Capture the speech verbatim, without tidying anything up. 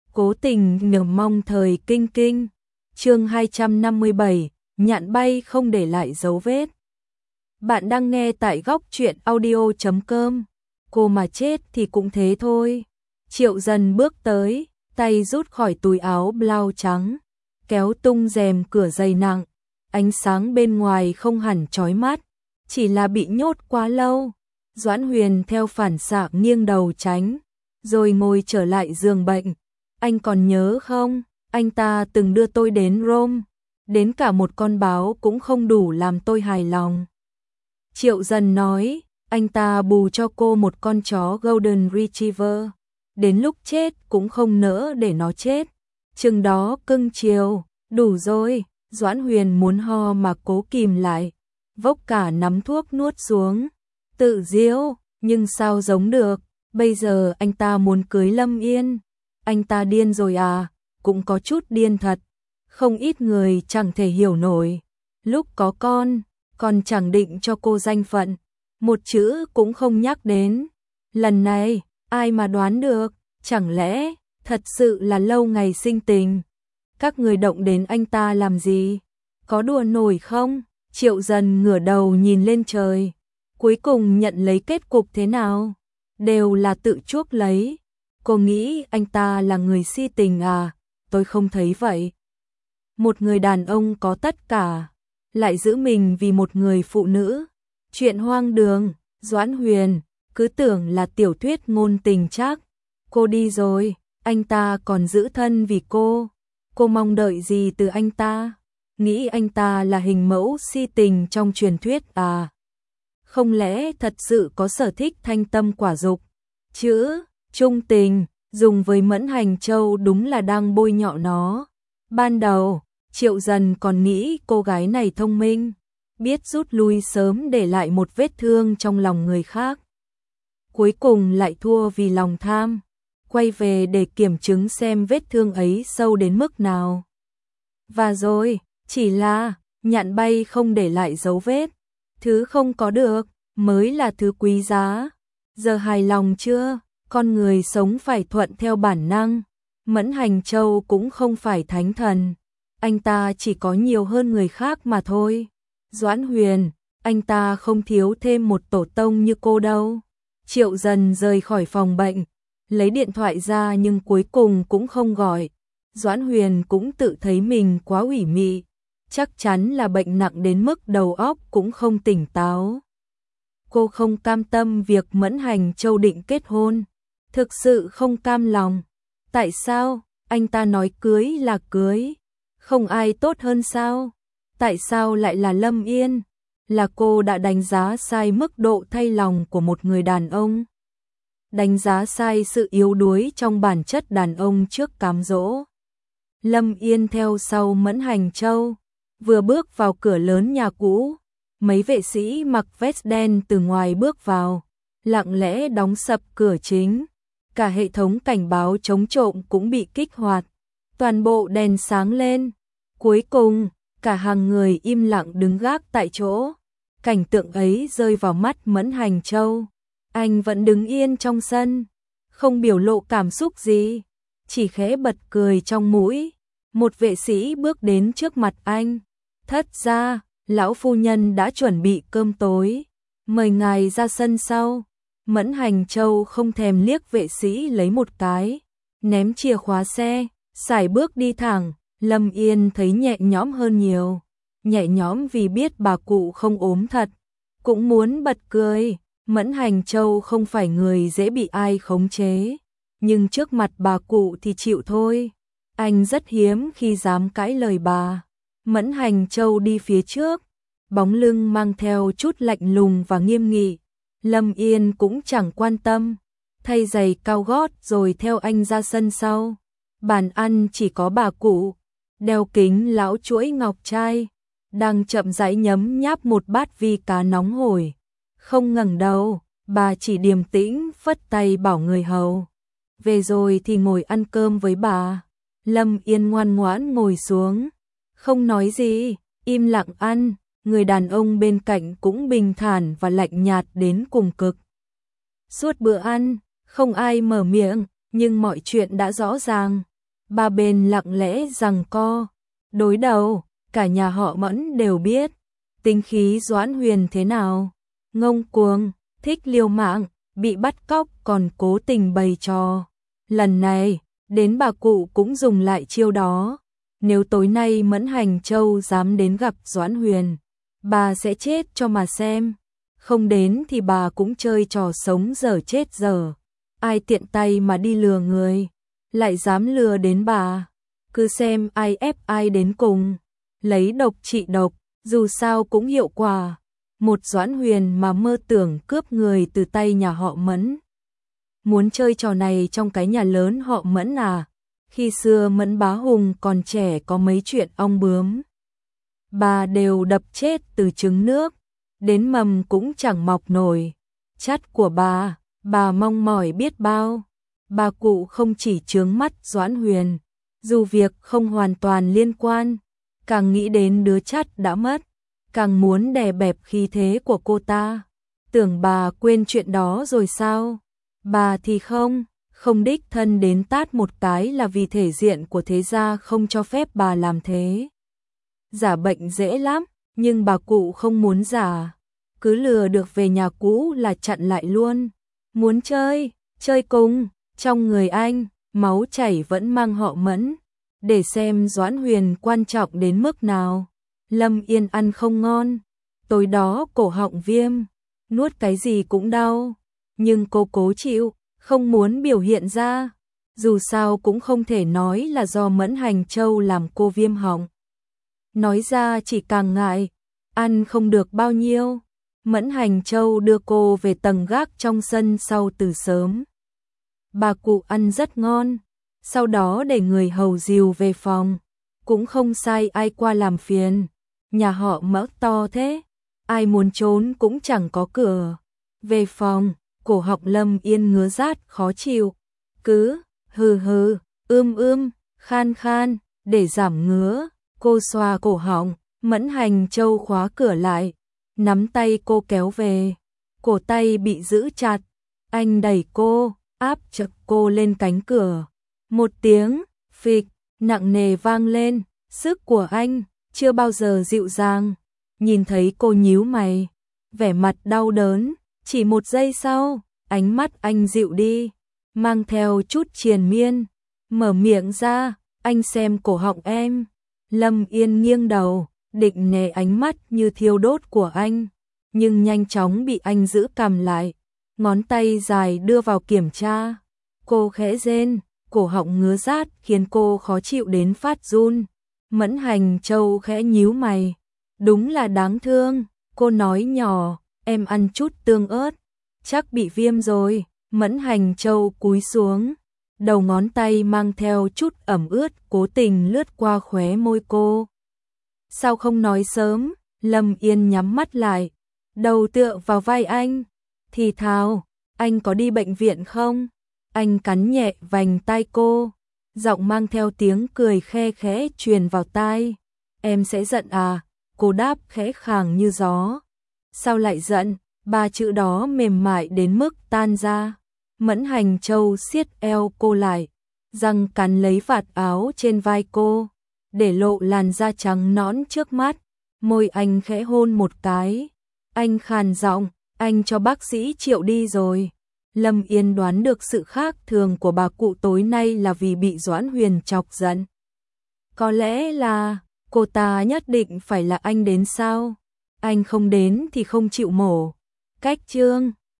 Cố tình nhờ mong thời kinh kinh. Chương hai trăm năm mươi bảy, nhạn bay không để lại dấu vết. Bạn đang nghe tại góc truyện audio chấm com. Cô mà chết thì cũng thế thôi. Triệu Dần bước tới, tay rút khỏi túi áo blau trắng, kéo tung rèm cửa dày nặng. Ánh sáng bên ngoài không hẳn chói mắt, chỉ là bị nhốt quá lâu. Doãn Huyền theo phản xạ nghiêng đầu tránh, rồi ngồi trở lại giường bệnh. Anh còn nhớ không, anh ta từng đưa tôi đến Rome, đến cả một con báo cũng không đủ làm tôi hài lòng. Triệu Dần nói, anh ta bù cho cô một con chó Golden Retriever, đến lúc chết cũng không nỡ để nó chết. Chừng đó cưng chiều, đủ rồi. Doãn Huyền muốn ho mà cố kìm lại, vốc cả nắm thuốc nuốt xuống. Tự diễu, nhưng sao giống được, bây giờ anh ta muốn cưới Lâm Yên. Anh ta điên rồi à, cũng có chút điên thật. Không ít người chẳng thể hiểu nổi. Lúc có con, còn chẳng định cho cô danh phận, một chữ cũng không nhắc đến. Lần này, ai mà đoán được, chẳng lẽ thật sự là lâu ngày sinh tình. Các người động đến anh ta làm gì? Có đùa nổi không? Triệu Dần ngửa đầu nhìn lên trời. Cuối cùng nhận lấy kết cục thế nào? Đều là tự chuốc lấy. Cô nghĩ anh ta là người si tình à? Tôi không thấy vậy. Một người đàn ông có tất cả, lại giữ mình vì một người phụ nữ. Chuyện hoang đường. Doãn Huyền, cứ tưởng là tiểu thuyết ngôn tình chắc. Cô đi rồi, anh ta còn giữ thân vì cô. Cô mong đợi gì từ anh ta? Nghĩ anh ta là hình mẫu si tình trong truyền thuyết à? Không lẽ thật sự có sở thích thanh tâm quả dục? Chữ trung tình dùng với Mẫn Hành Châu đúng là đang bôi nhọ nó. Ban đầu, Triệu Dần còn nghĩ cô gái này thông minh, biết rút lui sớm để lại một vết thương trong lòng người khác. Cuối cùng lại thua vì lòng tham, quay về để kiểm chứng xem vết thương ấy sâu đến mức nào. Và rồi, chỉ là nhạn bay không để lại dấu vết. Thứ không có được mới là thứ quý giá. Giờ hài lòng chưa? Con người sống phải thuận theo bản năng. Mẫn Hành Châu cũng không phải thánh thần, anh ta chỉ có nhiều hơn người khác mà thôi. Doãn Huyền, anh ta không thiếu thêm một tổ tông như cô đâu. Triệu Dần rời khỏi phòng bệnh, lấy điện thoại ra nhưng cuối cùng cũng không gọi. Doãn Huyền cũng tự thấy mình quá ủy mị, chắc chắn là bệnh nặng đến mức đầu óc cũng không tỉnh táo. Cô không cam tâm việc Mẫn Hành Châu định kết hôn, thực sự không cam lòng. Tại sao? Anh ta nói cưới là cưới, không ai tốt hơn sao? Tại sao lại là Lâm Yên? Là cô đã đánh giá sai mức độ thay lòng của một người đàn ông. Đánh giá sai sự yếu đuối trong bản chất đàn ông trước cám dỗ. Lâm Yên theo sau Mẫn Hành Châu, vừa bước vào cửa lớn nhà cũ, mấy vệ sĩ mặc vest đen từ ngoài bước vào, lặng lẽ đóng sập cửa chính. Cả hệ thống cảnh báo chống trộm cũng bị kích hoạt, toàn bộ đèn sáng lên. Cuối cùng, cả hàng người im lặng đứng gác tại chỗ. Cảnh tượng ấy rơi vào mắt Mẫn Hành Châu. Anh vẫn đứng yên trong sân, không biểu lộ cảm xúc gì, chỉ khẽ bật cười trong mũi. Một vệ sĩ bước đến trước mặt anh. Thất gia, lão phu nhân đã chuẩn bị cơm tối, mời ngài ra sân sau. Mẫn Hành Châu không thèm liếc vệ sĩ lấy một cái, ném chìa khóa xe, sải bước đi thẳng. Lâm Yên thấy nhẹ nhõm hơn nhiều, nhẹ nhõm vì biết bà cụ không ốm thật, cũng muốn bật cười. Mẫn Hành Châu không phải người dễ bị ai khống chế, nhưng trước mặt bà cụ thì chịu thôi. Anh rất hiếm khi dám cãi lời bà. Mẫn Hành Châu đi phía trước, bóng lưng mang theo chút lạnh lùng và nghiêm nghị. Lâm Yên cũng chẳng quan tâm, thay giày cao gót rồi theo anh ra sân sau. Bàn ăn chỉ có bà cụ, đeo kính lão chuỗi ngọc trai, đang chậm rãi nhấm nháp một bát vi cá nóng hổi. Không ngẩng đầu, bà chỉ điềm tĩnh phất tay bảo người hầu. Về rồi thì ngồi ăn cơm với bà. Lâm Yên ngoan ngoãn ngồi xuống, không nói gì, im lặng ăn. Người đàn ông bên cạnh cũng bình thản và lạnh nhạt đến cùng cực. Suốt bữa ăn, không ai mở miệng, nhưng mọi chuyện đã rõ ràng. Ba bên lặng lẽ giằng co, đối đầu, cả nhà họ Mẫn đều biết, tính khí Doãn Huyền thế nào, ngông cuồng, thích liều mạng, bị bắt cóc còn cố tình bày trò. Lần này, đến bà cụ cũng dùng lại chiêu đó. Nếu tối nay Mẫn Hành Châu dám đến gặp Doãn Huyền, bà sẽ chết cho mà xem. Không đến thì bà cũng chơi trò sống dở chết dở. Ai tiện tay mà đi lừa người, lại dám lừa đến bà. Cứ xem ai ép ai đến cùng. Lấy độc trị độc, dù sao cũng hiệu quả. Một Doãn Huyền mà mơ tưởng cướp người từ tay nhà họ Mẫn. Muốn chơi trò này trong cái nhà lớn họ Mẫn à? Khi xưa Mẫn Bá Hùng còn trẻ có mấy chuyện ong bướm, bà đều đập chết từ trứng nước, đến mầm cũng chẳng mọc nổi. Chắt của bà, bà mong mỏi biết bao. Bà cụ không chỉ chướng mắt Doãn Huyền, dù việc không hoàn toàn liên quan, càng nghĩ đến đứa chắt đã mất, càng muốn đè bẹp khí thế của cô ta. Tưởng bà quên chuyện đó rồi sao? Bà thì không, không đích thân đến tát một cái là vì thể diện của thế gia không cho phép bà làm thế. Giả bệnh dễ lắm, nhưng bà cụ không muốn giả, cứ lừa được về nhà cũ là chặn lại luôn. Muốn chơi, chơi cùng, trong người anh, máu chảy vẫn mang họ Mẫn, để xem Doãn Huyền quan trọng đến mức nào. Lâm Yên ăn không ngon, tối đó cổ họng viêm, nuốt cái gì cũng đau, nhưng cô cố chịu, không muốn biểu hiện ra. Dù sao cũng không thể nói là do Mẫn Hành Châu làm cô viêm họng. Nói ra chỉ càng ngại, ăn không được bao nhiêu. Mẫn Hành Châu đưa cô về tầng gác trong sân sau từ sớm. Bà cụ ăn rất ngon, sau đó để người hầu dìu về phòng. Cũng không sai ai qua làm phiền, nhà họ Mỡ to thế, ai muốn trốn cũng chẳng có cửa. Về phòng, cổ họng Lâm Yên ngứa rát khó chịu, cứ hừ hừ, ưm ưm, khan khan, để giảm ngứa, cô xoa cổ họng. Mẫn Hành Châu khóa cửa lại, nắm tay cô kéo về, cổ tay bị giữ chặt, anh đẩy cô, áp chặt cô lên cánh cửa. Một tiếng phịch nặng nề vang lên, sức của anh chưa bao giờ dịu dàng. Nhìn thấy cô nhíu mày, vẻ mặt đau đớn, chỉ một giây sau, ánh mắt anh dịu đi, mang theo chút triền miên, mở miệng ra, anh xem cổ họng em. Lâm Yên nghiêng đầu, định né ánh mắt như thiêu đốt của anh, nhưng nhanh chóng bị anh giữ cầm lại, ngón tay dài đưa vào kiểm tra. Cô khẽ rên, cổ họng ngứa rát khiến cô khó chịu đến phát run. Mẫn Hành Châu khẽ nhíu mày, đúng là đáng thương, cô nói nhỏ, em ăn chút tương ớt, chắc bị viêm rồi. Mẫn Hành Châu cúi xuống, đầu ngón tay mang theo chút ẩm ướt cố tình lướt qua khóe môi cô. Sao không nói sớm? Lâm Yên nhắm mắt lại, đầu tựa vào vai anh, thì thào, anh có đi bệnh viện không? Anh cắn nhẹ vành tai cô, giọng mang theo tiếng cười khe khẽ truyền vào tai. Em sẽ giận à? Cô đáp khẽ khàng như gió. Sao lại giận? Ba chữ đó mềm mại đến mức tan ra. Mẫn Hành Châu siết eo cô lại, răng cắn lấy vạt áo trên vai cô, để lộ làn da trắng nõn trước mắt. Môi anh khẽ hôn một cái. Anh khàn giọng, anh cho bác sĩ Triệu đi rồi. Lâm Yên đoán được sự khác thường của bà cụ tối nay là vì bị Doãn Huyền chọc giận. Có lẽ là cô ta nhất định phải là anh đến sao? Anh không đến thì không chịu mổ. Cách chương